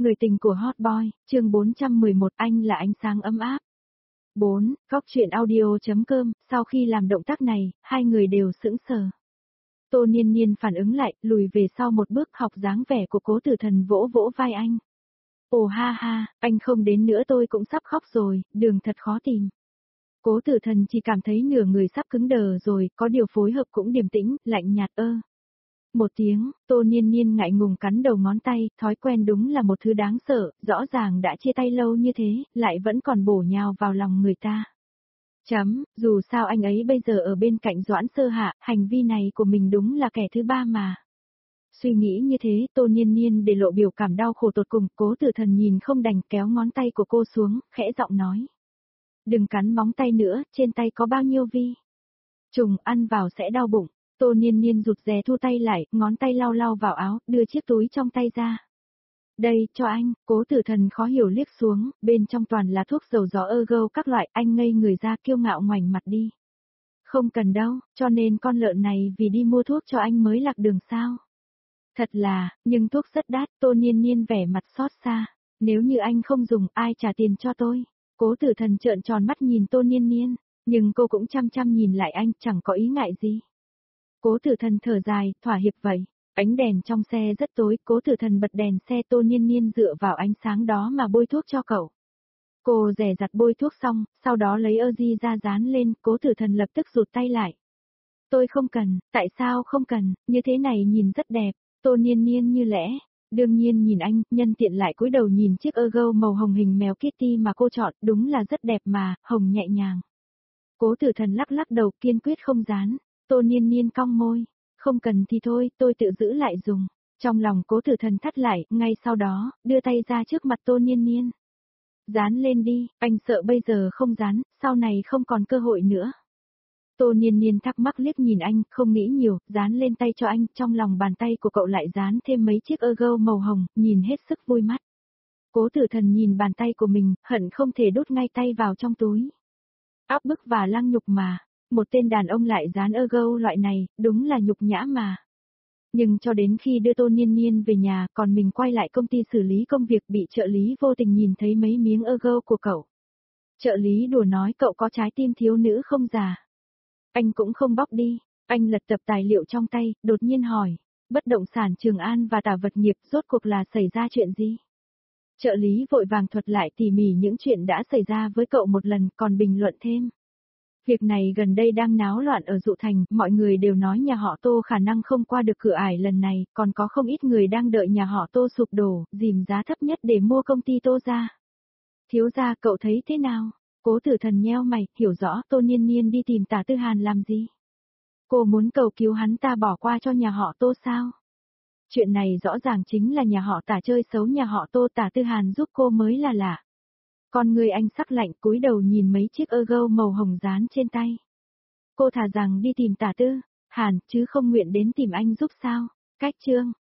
Người tình của Hot Boy, chương 411, anh là ánh sáng ấm áp. 4. Góc truyện audio.com, sau khi làm động tác này, hai người đều sững sờ. Tô Niên Niên phản ứng lại, lùi về sau một bước, học dáng vẻ của Cố Tử Thần vỗ vỗ vai anh. Ồ ha ha, anh không đến nữa tôi cũng sắp khóc rồi, đường thật khó tìm. Cố Tử Thần chỉ cảm thấy nửa người sắp cứng đờ rồi, có điều phối hợp cũng điềm tĩnh, lạnh nhạt Một tiếng, Tô Niên Niên ngại ngùng cắn đầu ngón tay, thói quen đúng là một thứ đáng sợ, rõ ràng đã chia tay lâu như thế, lại vẫn còn bổ nhào vào lòng người ta. Dù sao anh ấy bây giờ ở bên cạnh Doãn Sơ Hạ, hành vi này của mình đúng là kẻ thứ ba mà. Suy nghĩ như thế, Tô Niên Niên để lộ biểu cảm đau khổ tột cùng, Cố Tử Thần nhìn không đành kéo ngón tay của cô xuống, khẽ giọng nói. Đừng cắn móng tay nữa, trên tay có bao nhiêu vi. Trùng ăn vào sẽ đau bụng. Tô Niên Niên rụt rè thu tay lại, ngón tay lau lau vào áo, đưa chiếc túi trong tay ra. Đây, cho anh, Cố Tử Thần khó hiểu liếc xuống, bên trong toàn là thuốc dầu gió ergo các loại, anh ngây người ra kiêu ngạo ngoảnh mặt đi. Không cần đâu, cho nên con lợn này vì đi mua thuốc cho anh mới lạc đường sao. Thật là, nhưng thuốc rất đắt, Tô Niên Niên vẻ mặt xót xa. Nếu như anh không dùng, ai trả tiền cho tôi? Cố Tử Thần trợn tròn mắt nhìn Tô Niên Niên, nhưng cô cũng chăm chăm nhìn lại anh, chẳng có ý ngại gì. Cố Tử Thần thở dài, thỏa hiệp vậy. Ánh đèn trong xe rất tối, Cố Tử Thần bật đèn xe, Tô Niên Niên dựa vào ánh sáng đó mà bôi thuốc cho cậu. Cô dè dặt bôi thuốc xong, sau đó lấy di ra dán lên, Cố Tử Thần lập tức rụt tay lại. Tôi không cần, tại sao không cần, như thế này nhìn rất đẹp, Tô Niên Niên như lẽ. Đương nhiên nhìn anh, nhân tiện lại cúi đầu nhìn chiếc ergo màu hồng hình mèo Kitty mà cô chọn, đúng là rất đẹp mà, hồng nhẹ nhàng. Cố Tử Thần lắc lắc đầu kiên quyết không dán. Tô Niên Niên cong môi, không cần thì thôi, tôi tự giữ lại dùng. Trong lòng Cố Tử Thần thắt lại, ngay sau đó, đưa tay ra trước mặt Tô Niên Niên. Dán lên đi, anh sợ bây giờ không dán, sau này không còn cơ hội nữa. Tô Niên Niên thắc mắc liếc nhìn anh, không nghĩ nhiều, dán lên tay cho anh, trong lòng bàn tay của cậu lại dán thêm mấy chiếc ergo màu hồng, nhìn hết sức vui mắt. Cố Tử Thần nhìn bàn tay của mình, hận không thể đút ngay tay vào trong túi. Áp bức và lăng nhục mà. Một tên đàn ông lại dán ergo loại này, đúng là nhục nhã mà. Nhưng cho đến khi đưa Tô Niên Niên về nhà, còn mình quay lại công ty xử lý công việc, bị trợ lý vô tình nhìn thấy mấy miếng ergo của cậu. Trợ lý đùa nói cậu có trái tim thiếu nữ không già. Anh cũng không bóc đi, anh lật tập tài liệu trong tay, đột nhiên hỏi, bất động sản Trường An và Tả Vật Nghiệp rốt cuộc là xảy ra chuyện gì? Trợ lý vội vàng thuật lại tỉ mỉ những chuyện đã xảy ra với cậu một lần, còn bình luận thêm. Việc này gần đây đang náo loạn ở Dụ Thành, mọi người đều nói nhà họ Tô khả năng không qua được cửa ải lần này, còn có không ít người đang đợi nhà họ Tô sụp đổ, dìm giá thấp nhất để mua công ty Tô ra. Thiếu gia cậu thấy thế nào? Cố Tử Thần nheo mày, hiểu rõ Tô Niên Niên đi tìm Tả Tư Hàn làm gì? Cô muốn cầu cứu hắn ta bỏ qua cho nhà họ Tô sao? Chuyện này rõ ràng chính là nhà họ Tả chơi xấu nhà họ Tô, Tả Tư Hàn giúp cô mới là lạ. Con người anh sắc lạnh cúi đầu nhìn mấy chiếc ergo màu hồng dán trên tay. Cô thà rằng đi tìm Tả Tư Hàn chứ không nguyện đến tìm anh giúp sao? Cách chương